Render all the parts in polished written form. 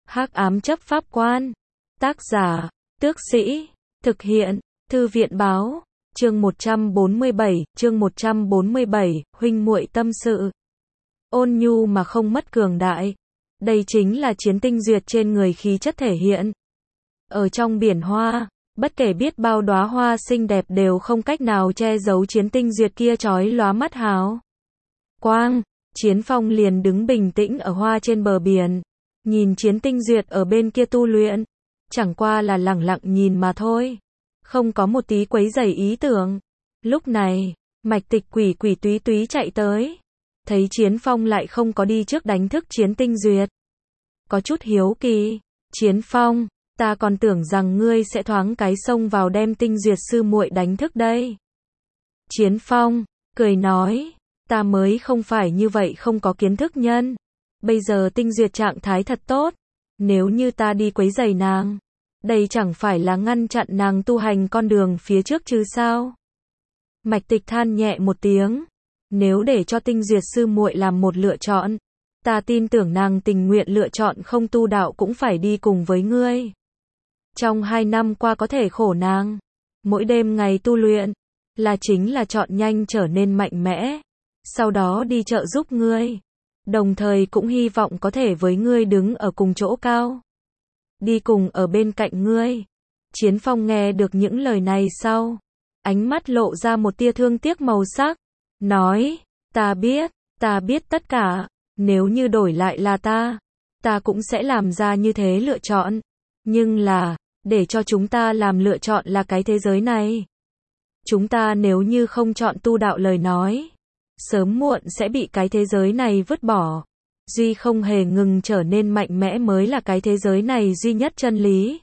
Hắc ám chấp pháp quan. Tác giả, Tước Sĩ. Thực hiện, Thư viện báo. Chương 147, huynh muội tâm sự. Ôn nhu mà không mất cường đại. Đây chính là chiến tinh duyệt trên người khí chất thể hiện. Ở trong biển hoa, bất kể biết bao đóa hoa xinh đẹp đều không cách nào che giấu chiến tinh duyệt kia chói lóa mắt hào quang. Chiến Phong liền đứng bình tĩnh ở hoa trên bờ biển, nhìn chiến tinh duyệt ở bên kia tu luyện, chẳng qua là lẳng lặng nhìn mà thôi, không có một tí quấy rầy ý tưởng. Lúc này, Mạch Tịch quỷ quỷ túy túy chạy tới, thấy Chiến Phong lại không có đi trước đánh thức chiến tinh duyệt, có chút hiếu kỳ. Chiến Phong, ta còn tưởng rằng ngươi sẽ thoáng cái xông vào đem tinh duyệt sư muội đánh thức đây. Chiến Phong cười nói, ta mới không phải như vậy không có kiến thức nhân. Bây giờ tinh duyệt trạng thái thật tốt, nếu như ta đi quấy rầy nàng, đây chẳng phải là ngăn chặn nàng tu hành con đường phía trước chứ sao? Mạch Tịch than nhẹ một tiếng, nếu để cho tinh duyệt sư muội làm một lựa chọn, ta tin tưởng nàng tình nguyện lựa chọn không tu đạo cũng phải đi cùng với ngươi. Trong 2 năm qua có thể khổ nàng, mỗi đêm ngày tu luyện, là chính là chọn nhanh trở nên mạnh mẽ, sau đó đi trợ giúp ngươi, đồng thời cũng hy vọng có thể với ngươi đứng ở cùng chỗ cao, đi cùng ở bên cạnh ngươi. Chiến Phong nghe được những lời này sau, ánh mắt lộ ra một tia thương tiếc màu sắc, nói, ta biết tất cả, nếu như đổi lại là ta cũng sẽ làm ra như thế lựa chọn, nhưng là, để cho chúng ta làm lựa chọn là cái thế giới này. Chúng ta nếu như không chọn tu đạo lời nói, sớm muộn sẽ bị cái thế giới này vứt bỏ. Duy không hề ngừng trở nên mạnh mẽ mới là cái thế giới này duy nhất chân lý.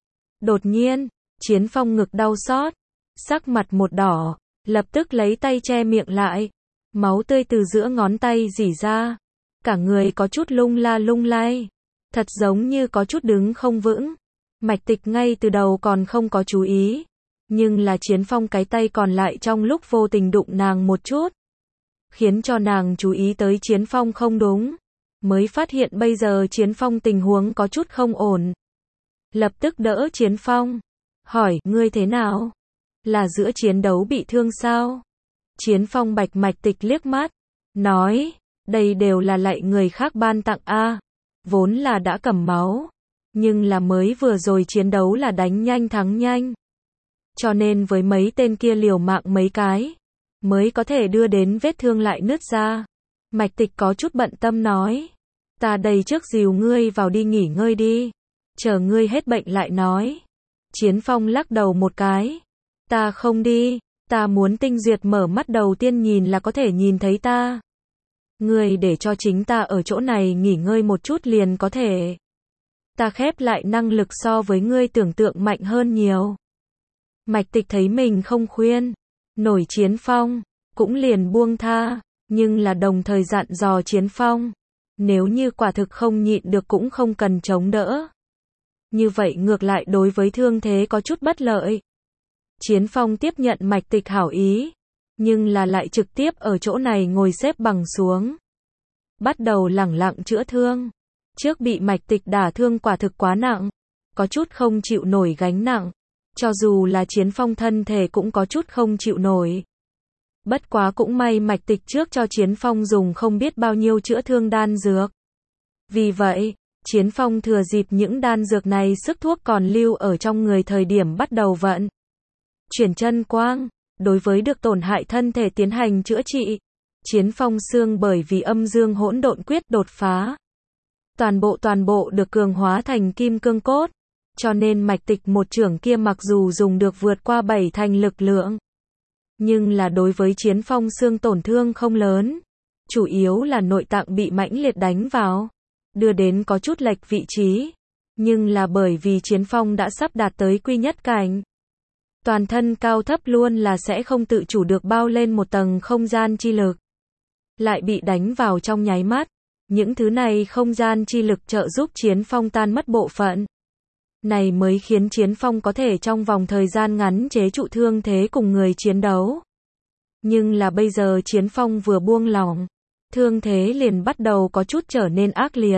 Đột nhiên, Chiến Phong ngực đau xót, sắc mặt một đỏ, lập tức lấy tay che miệng lại, máu tươi từ giữa ngón tay rỉ ra, cả người có chút lung la lung lay, thật giống như có chút đứng không vững. Mạch Tịch ngay từ đầu còn không có chú ý, nhưng là Chiến Phong cái tay còn lại trong lúc vô tình đụng nàng một chút, khiến cho nàng chú ý tới Chiến Phong không đúng, mới phát hiện bây giờ Chiến Phong tình huống có chút không ổn. Lập tức đỡ Chiến Phong, hỏi, ngươi thế nào? Là giữa chiến đấu bị thương sao? Chiến Phong bạch Mạch Tịch liếc mắt, nói, đây đều là lạy người khác ban tặng a, vốn là đã cầm máu, nhưng là mới vừa rồi chiến đấu là đánh nhanh thắng nhanh, cho nên với mấy tên kia liều mạng mấy cái, mới có thể đưa đến vết thương lại nứt ra. Mạch Tịch có chút bận tâm nói, ta đây trước dìu ngươi vào đi nghỉ ngơi đi, chờ ngươi hết bệnh lại nói. Chiến Phong lắc đầu một cái, ta không đi, ta muốn tinh duyệt mở mắt đầu tiên nhìn là có thể nhìn thấy ta. Ngươi để cho chính ta ở chỗ này nghỉ ngơi một chút liền có thể. Ta khép lại năng lực so với ngươi tưởng tượng mạnh hơn nhiều. Mạch Tịch thấy mình không khuyên nổi Chiến Phong, cũng liền buông tha, nhưng là đồng thời dặn dò Chiến Phong, nếu như quả thực không nhịn được cũng không cần chống đỡ. Như vậy ngược lại đối với thương thế có chút bất lợi. Chiến Phong tiếp nhận Mạch Tịch hảo ý, nhưng là lại trực tiếp ở chỗ này ngồi xếp bằng xuống, bắt đầu lẳng lặng chữa thương. Trước bị Mạch Tịch đả thương quả thực quá nặng, có chút không chịu nổi gánh nặng, cho dù là Chiến Phong thân thể cũng có chút không chịu nổi. Bất quá cũng may Mạch Tịch trước cho Chiến Phong dùng không biết bao nhiêu chữa thương đan dược. Vì vậy, Chiến Phong thừa dịp những đan dược này sức thuốc còn lưu ở trong người thời điểm bắt đầu vận chuyển chân quang, đối với được tổn hại thân thể tiến hành chữa trị. Chiến Phong xương bởi vì âm dương hỗn độn quyết đột phá, toàn bộ được cường hóa thành kim cương cốt, cho nên Mạch Tịch một chưởng kia mặc dù dùng được vượt qua 7 thành lực lượng, nhưng là đối với Chiến Phong xương tổn thương không lớn, chủ yếu là nội tạng bị mãnh liệt đánh vào, đưa đến có chút lệch vị trí, nhưng là bởi vì Chiến Phong đã sắp đạt tới quy nhất cảnh, toàn thân cao thấp luôn là sẽ không tự chủ được bao lên một tầng không gian chi lực, lại bị đánh vào trong nháy mắt. Những thứ này không gian chi lực trợ giúp Chiến Phong tan mất bộ phận này mới khiến Chiến Phong có thể trong vòng thời gian ngắn chế trụ thương thế cùng người chiến đấu. Nhưng là bây giờ Chiến Phong vừa buông lỏng, thương thế liền bắt đầu có chút trở nên ác liệt,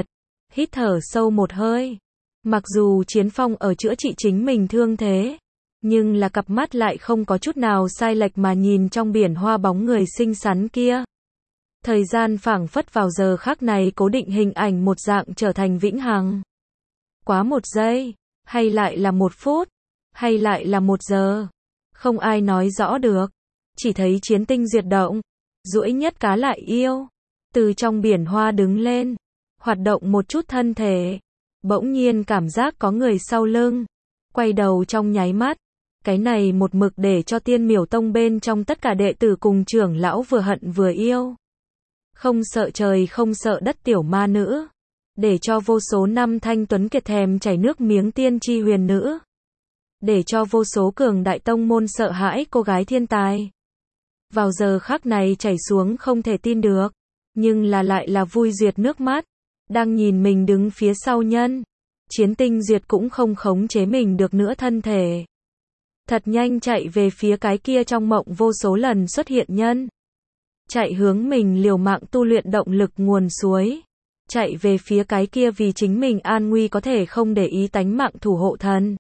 hít thở sâu một hơi. Mặc dù Chiến Phong ở chữa trị chính mình thương thế, nhưng là cặp mắt lại không có chút nào sai lệch mà nhìn trong biển hoa bóng người xinh xắn kia. Thời gian phảng phất vào giờ khắc này cố định hình ảnh một dạng trở thành vĩnh hằng. Quá một giây, hay lại là một phút, hay lại là một giờ, không ai nói rõ được. Chỉ thấy Chiến Tinh Duyệt động, duỗi nhất cá lại yêu, từ trong biển hoa đứng lên, hoạt động một chút thân thể. Bỗng nhiên cảm giác có người sau lưng, quay đầu trong nháy mắt. Cái này một mực để cho Tiên Miểu Tông bên trong tất cả đệ tử cùng trưởng lão vừa hận vừa yêu. Không sợ trời không sợ đất tiểu ma nữ, để cho vô số năm thanh tuấn kiệt thèm chảy nước miếng tiên tri huyền nữ, để cho vô số cường đại tông môn sợ hãi cô gái thiên tài. Vào giờ khắc này chảy xuống không thể tin được, nhưng là lại là vui duyệt nước mắt, đang nhìn mình đứng phía sau nhân. Chiến Tinh Duyệt cũng không khống chế mình được nữa thân thể. Thật nhanh chạy về phía cái kia trong mộng vô số lần xuất hiện nhân. Chạy hướng mình liều mạng tu luyện động lực nguồn suối. Chạy về phía cái kia vì chính mình an nguy có thể không để ý tánh mạng thủ hộ thần.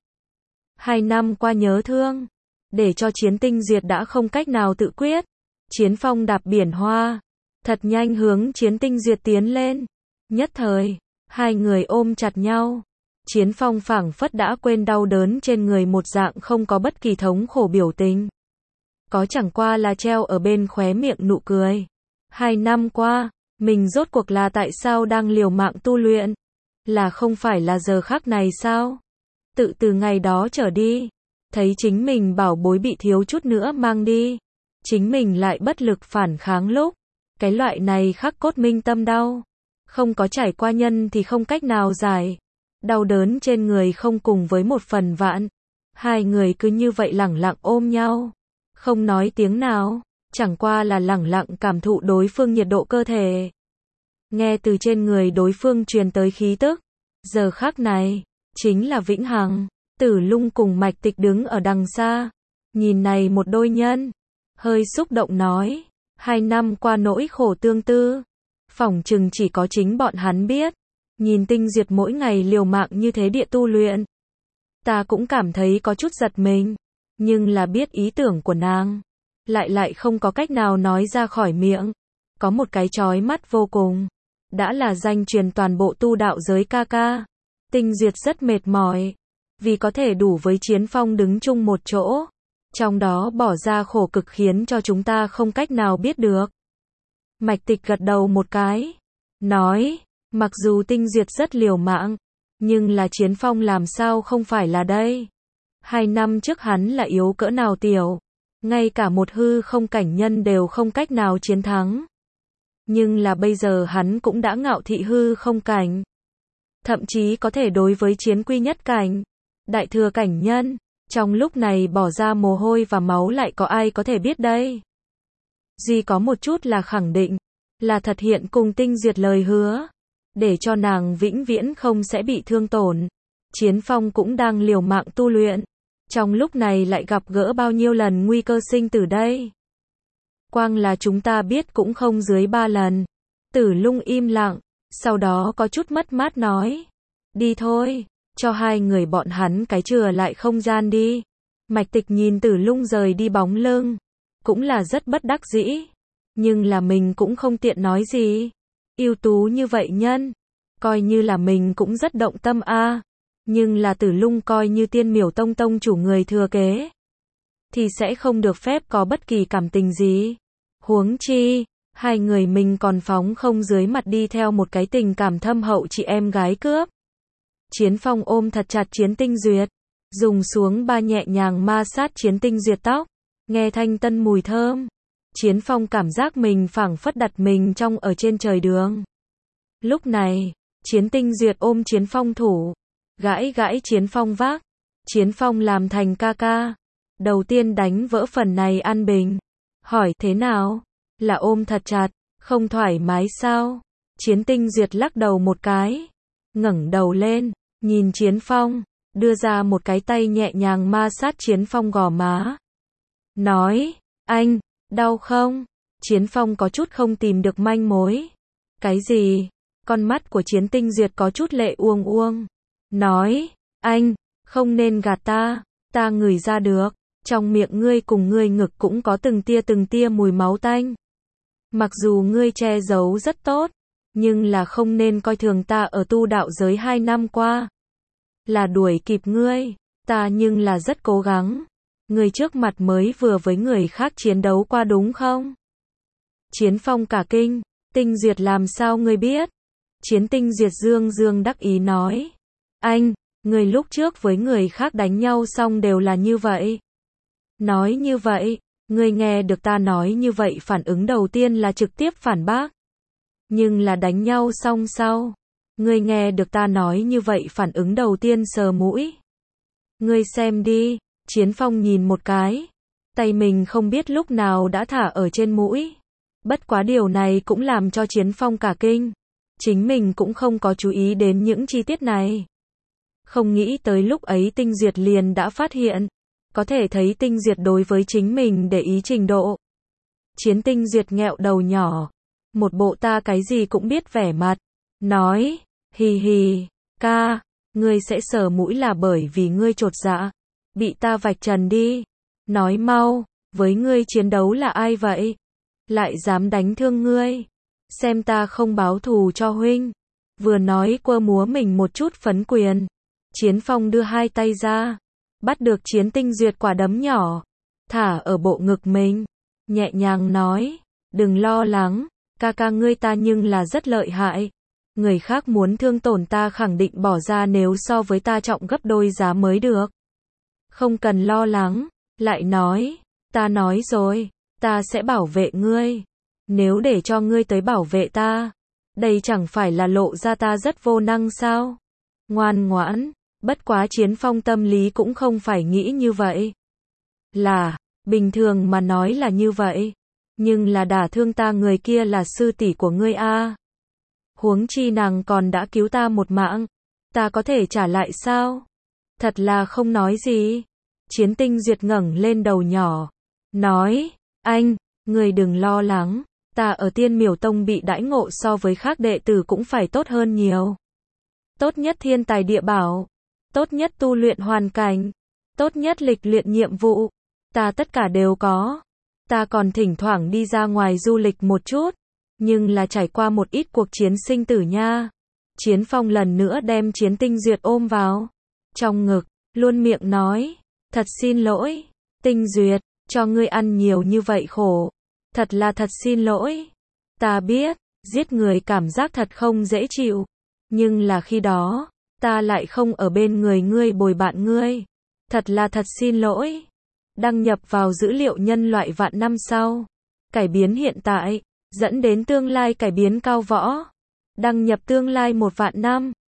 2 năm qua nhớ thương, để cho Chiến Tinh Duyệt đã không cách nào tự quyết. Chiến Phong đạp biển hoa, thật nhanh hướng Chiến Tinh Duyệt tiến lên. Nhất thời, hai người ôm chặt nhau. Chiến Phong phảng phất đã quên đau đớn trên người một dạng không có bất kỳ thống khổ biểu tình. Có chẳng qua là treo ở bên khóe miệng nụ cười. 2 năm qua, mình rốt cuộc là tại sao đang liều mạng tu luyện? Là không phải là giờ khắc này sao? Tự từ ngày đó trở đi, thấy chính mình bảo bối bị thiếu chút nữa mang đi, chính mình lại bất lực phản kháng lúc. Cái loại này khắc cốt minh tâm đau. Không có trải qua nhân thì không cách nào giải. Đau đớn trên người không cùng với một phần vạn. Hai người cứ như vậy lẳng lặng ôm nhau, không nói tiếng nào, chẳng qua là lẳng lặng cảm thụ đối phương nhiệt độ cơ thể. Nghe từ trên người đối phương truyền tới khí tức. Giờ khắc này, chính là vĩnh hằng. Tử Lung cùng Mạch Tịch đứng ở đằng xa, nhìn này một đôi nhân, hơi xúc động nói, 2 năm qua nỗi khổ tương tư, phỏng chừng chỉ có chính bọn hắn biết. Nhìn Tinh Duyệt mỗi ngày liều mạng như thế địa tu luyện, ta cũng cảm thấy có chút giật mình, nhưng là biết ý tưởng của nàng, lại không có cách nào nói ra khỏi miệng. Có một cái chói mắt vô cùng, đã là danh truyền toàn bộ tu đạo giới ca ca. Tinh Duyệt rất mệt mỏi, vì có thể đủ với Chiến Phong đứng chung một chỗ, trong đó bỏ ra khổ cực khiến cho chúng ta không cách nào biết được. Mạch Tịch gật đầu một cái, nói, mặc dù Tinh Duyệt rất liều mạng, nhưng là Chiến Phong làm sao không phải là đây. 2 năm trước hắn là yếu cỡ nào tiểu, ngay cả một hư không cảnh nhân đều không cách nào chiến thắng. Nhưng là bây giờ hắn cũng đã ngạo thị hư không cảnh, thậm chí có thể đối với chiến quy nhất cảnh, đại thừa cảnh nhân, trong lúc này bỏ ra mồ hôi và máu lại có ai có thể biết đây. Duy có một chút là khẳng định, là thật hiện cùng Tinh Duyệt lời hứa, để cho nàng vĩnh viễn không sẽ bị thương tổn. Chiến Phong cũng đang liều mạng tu luyện, trong lúc này lại gặp gỡ bao nhiêu lần nguy cơ sinh tử đây. Quang là chúng ta biết cũng không dưới 3 lần. Tử Lung im lặng, sau đó có chút mất mát nói, đi thôi, cho hai người bọn hắn cái chừa lại không gian đi. Mạch Tịch nhìn Tử Lung rời đi bóng lưng, cũng là rất bất đắc dĩ, nhưng là mình cũng không tiện nói gì. Ưu tú như vậy nhân, coi như là mình cũng rất động tâm a, nhưng là Tử Lung coi như Tiên Miểu Tông tông chủ người thừa kế, thì sẽ không được phép có bất kỳ cảm tình gì. Huống chi, hai người mình còn phóng không dưới mặt đi theo một cái tình cảm thâm hậu chị em gái cướp. Chiến Phong ôm thật chặt Chiến Tinh Duyệt, dùng xuống ba nhẹ nhàng ma sát Chiến Tinh Duyệt tóc, nghe thanh tân mùi thơm. Chiến Phong cảm giác mình phảng phất đặt mình trong ở trên trời đường. Lúc này, Chiến Tinh Duyệt ôm Chiến Phong thủ, gãi gãi Chiến Phong vác. Chiến Phong làm thành ca ca, đầu tiên đánh vỡ phần này an bình, hỏi thế nào, là ôm thật chặt, không thoải mái sao? Chiến Tinh Duyệt lắc đầu một cái, ngẩng đầu lên, nhìn Chiến Phong, đưa ra một cái tay nhẹ nhàng ma sát Chiến Phong gò má, nói, anh, đau không? Chiến Phong có chút không tìm được manh mối. Cái gì? Con mắt của Chiến Tinh Duyệt có chút lệ uông uông. Nói, anh, không nên gạt ta ngửi ra được. Trong miệng ngươi cùng ngươi ngực cũng có từng tia mùi máu tanh. Mặc dù ngươi che giấu rất tốt, nhưng là không nên coi thường ta ở tu đạo giới 2 năm qua. Là đuổi kịp ngươi, ta nhưng là rất cố gắng. Ngươi trước mặt mới vừa với người khác chiến đấu qua đúng không? Chiến Phong cả kinh, Tinh Duyệt làm sao ngươi biết? Chiến Tinh Duyệt dương đắc ý nói. Anh, ngươi lúc trước với người khác đánh nhau xong đều là như vậy. Nói như vậy, ngươi nghe được ta nói như vậy phản ứng đầu tiên là trực tiếp phản bác. Nhưng là đánh nhau xong sau, ngươi nghe được ta nói như vậy phản ứng đầu tiên sờ mũi. Ngươi xem đi, Chiến Phong nhìn một cái, tay mình không biết lúc nào đã thả ở trên mũi. Bất quá điều này cũng làm cho Chiến Phong cả kinh. Chính mình cũng không có chú ý đến những chi tiết này. Không nghĩ tới lúc ấy Tinh Duyệt liền đã phát hiện. Có thể thấy Tinh Duyệt đối với chính mình để ý trình độ. Chiến Tinh Duyệt nghẹo đầu nhỏ. Một bộ ta cái gì cũng biết vẻ mặt. Nói, hì hì, ca, ngươi sẽ sờ mũi là bởi vì ngươi chột dạ. Bị ta vạch trần đi. Nói mau, với ngươi chiến đấu là ai vậy? Lại dám đánh thương ngươi. Xem ta không báo thù cho huynh. Vừa nói quơ múa mình một chút phấn quyền. Chiến Phong đưa hai tay ra. Bắt được Chiến Tinh Duyệt quả đấm nhỏ. Thả ở bộ ngực mình. Nhẹ nhàng nói. Đừng lo lắng. Ca ngươi ta nhưng là rất lợi hại. Người khác muốn thương tổn ta khẳng định bỏ ra nếu so với ta trọng gấp đôi giá mới được. Không cần lo lắng. Lại nói. Ta nói rồi. Ta sẽ bảo vệ ngươi. Nếu để cho ngươi tới bảo vệ ta. Đây chẳng phải là lộ ra ta rất vô năng sao? Ngoan ngoãn. Bất quá Chiến Phong tâm lý cũng không phải nghĩ như vậy. Là, bình thường mà nói là như vậy. Nhưng là đả thương ta người kia là sư tỷ của ngươi a. Huống chi nàng còn đã cứu ta một mạng. Ta có thể trả lại sao? Thật là không nói gì. Chiến Tinh Duyệt ngẩng lên đầu nhỏ. Nói, anh, ngươi đừng lo lắng. Ta ở Tiên Miểu Tông bị đãi ngộ so với khác đệ tử cũng phải tốt hơn nhiều. Tốt nhất thiên tài địa bảo. Tốt nhất tu luyện hoàn cảnh. Tốt nhất lịch luyện nhiệm vụ. Ta tất cả đều có. Ta còn thỉnh thoảng đi ra ngoài du lịch một chút. Nhưng là trải qua một ít cuộc chiến sinh tử nha. Chiến Phong lần nữa đem Chiến Tinh Duyệt ôm vào. Trong ngực, luôn miệng nói. Thật xin lỗi. Tinh Duyệt, cho ngươi ăn nhiều như vậy khổ. Thật là thật xin lỗi. Ta biết, giết người cảm giác thật không dễ chịu. Nhưng là khi đó, ta lại không ở bên người ngươi bồi bạn ngươi. Thật là thật xin lỗi. Đăng nhập vào dữ liệu nhân loại vạn năm sau. Cải biến hiện tại, dẫn đến tương lai cải biến cao võ. Đăng nhập tương lai 1 vạn năm.